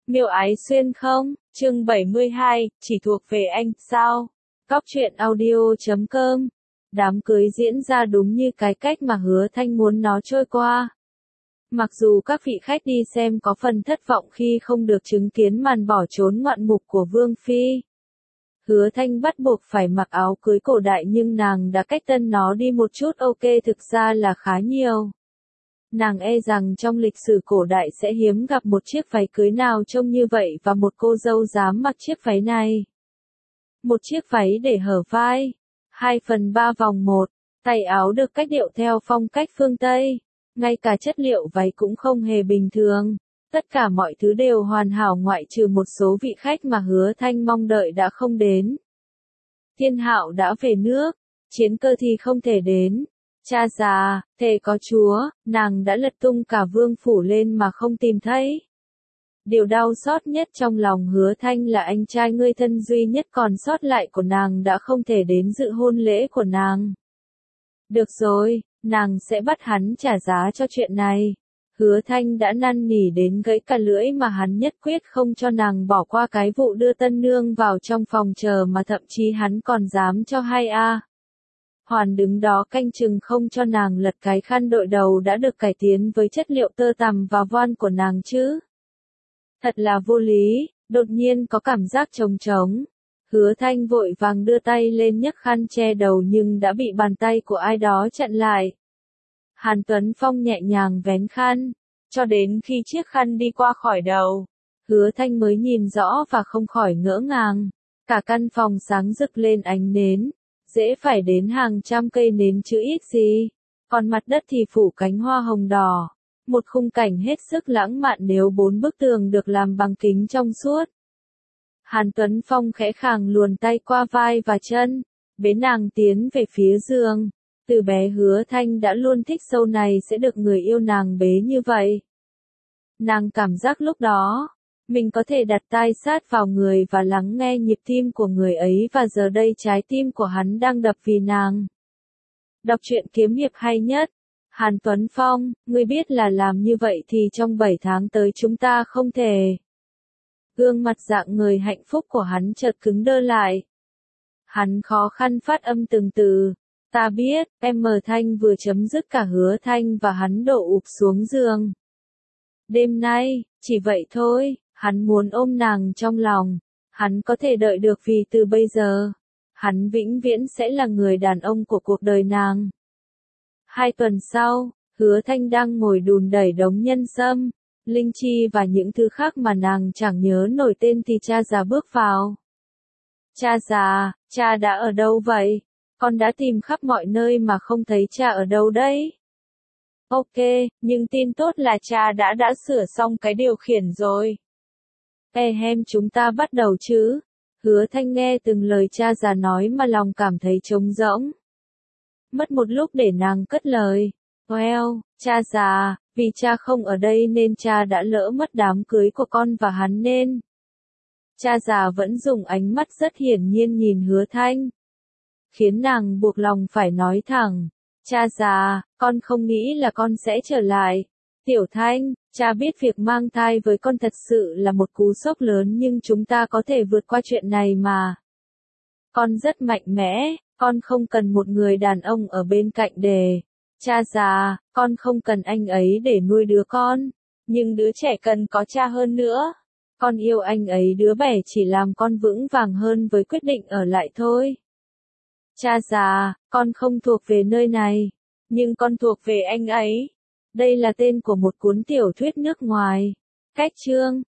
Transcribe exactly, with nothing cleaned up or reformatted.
Miêu Ái Xuyên không? Chương bảy mươi hai, chỉ thuộc về anh, sao? Góc truyện audio chấm com. Đám cưới diễn ra đúng như cái cách mà Hứa Thanh muốn nó trôi qua. Mặc dù các vị khách đi xem có phần thất vọng khi không được chứng kiến màn bỏ trốn ngoạn mục của Vương Phi. Hứa Thanh bắt buộc phải mặc áo cưới cổ đại nhưng nàng đã cách tân nó đi một chút, ok, thực ra là khá nhiều. Nàng e rằng trong lịch sử cổ đại sẽ hiếm gặp một chiếc váy cưới nào trông như vậy và một cô dâu dám mặc chiếc váy này. Một chiếc váy để hở vai, hai phần ba vòng một, tay áo được cách điệu theo phong cách phương Tây, ngay cả chất liệu váy cũng không hề bình thường. Tất cả mọi thứ đều hoàn hảo ngoại trừ một số vị khách mà Hứa Thanh mong đợi đã không đến. Thiên Hạo đã về nước, Chiến Cơ thì không thể đến. Cha già, thề có Chúa, nàng đã lật tung cả vương phủ lên mà không tìm thấy. Điều đau xót nhất trong lòng Hứa Thanh là anh trai người thân duy nhất còn sót lại của nàng đã không thể đến dự hôn lễ của nàng. Được rồi, nàng sẽ bắt hắn trả giá cho chuyện này. Hứa Thanh đã năn nỉ đến gãy cả lưỡi mà hắn nhất quyết không cho nàng bỏ qua cái vụ đưa tân nương vào trong phòng chờ mà thậm chí hắn còn dám cho hay a. Hoàn đứng đó canh chừng không cho nàng lật cái khăn đội đầu đã được cải tiến với chất liệu tơ tằm và voan của nàng chứ. Thật là vô lý, đột nhiên có cảm giác trống trống. Hứa Thanh vội vàng đưa tay lên nhấc khăn che đầu nhưng đã bị bàn tay của ai đó chặn lại. Hàn Tuấn Phong nhẹ nhàng vén khăn, cho đến khi chiếc khăn đi qua khỏi đầu, Hứa Thanh mới nhìn rõ và không khỏi ngỡ ngàng. Cả căn phòng sáng rực lên ánh nến, dễ phải đến hàng trăm cây nến chứ ít gì, còn mặt đất thì phủ cánh hoa hồng đỏ. Một khung cảnh hết sức lãng mạn nếu bốn bức tường được làm bằng kính trong suốt. Hàn Tuấn Phong khẽ khàng luồn tay qua vai và chân, bế nàng tiến về phía giường. Từ bé Hứa Thanh đã luôn thích sâu này sẽ được người yêu nàng bế như vậy. Nàng cảm giác lúc đó, mình có thể đặt tai sát vào người và lắng nghe nhịp tim của người ấy và giờ đây trái tim của hắn đang đập vì nàng. Đọc truyện kiếm hiệp hay nhất. Hàn Tuấn Phong, ngươi biết là làm như vậy thì trong bảy tháng tới chúng ta không thể. Gương mặt dạng người hạnh phúc của hắn chợt cứng đơ lại. Hắn khó khăn phát âm từng từ. Ta biết, em mờ Thanh vừa chấm dứt cả Hứa Thanh và hắn đổ ụp xuống giường. Đêm nay, chỉ vậy thôi, hắn muốn ôm nàng trong lòng. Hắn có thể đợi được vì từ bây giờ, hắn vĩnh viễn sẽ là người đàn ông của cuộc đời nàng. Hai tuần sau, Hứa Thanh đang ngồi đùn đẩy đống nhân sâm, linh chi và những thứ khác mà nàng chẳng nhớ nổi tên thì cha già bước vào. Cha già, cha đã ở đâu vậy? Con đã tìm khắp mọi nơi mà không thấy cha ở đâu đấy. Ok, nhưng tin tốt là cha đã đã sửa xong cái điều khiển rồi. Ehem, chúng ta bắt đầu chứ. Hứa Thanh nghe từng lời cha già nói mà lòng cảm thấy trống rỗng. Mất một lúc để nàng cất lời. Well, cha già, vì cha không ở đây nên cha đã lỡ mất đám cưới của con và hắn nên. Cha già vẫn dùng ánh mắt rất hiển nhiên nhìn Hứa Thanh, khiến nàng buộc lòng phải nói thẳng. Cha già, con không nghĩ là con sẽ trở lại. Tiểu Thanh, cha biết việc mang thai với con thật sự là một cú sốc lớn nhưng chúng ta có thể vượt qua chuyện này mà. Con rất mạnh mẽ, con không cần một người đàn ông ở bên cạnh để. Cha già, con không cần anh ấy để nuôi đứa con, nhưng đứa trẻ cần có cha hơn nữa. Con yêu anh ấy, đứa bé chỉ làm con vững vàng hơn với quyết định ở lại thôi. Cha già, con không thuộc về nơi này, nhưng con thuộc về anh ấy. Đây là tên của một cuốn tiểu thuyết nước ngoài. Cách chương,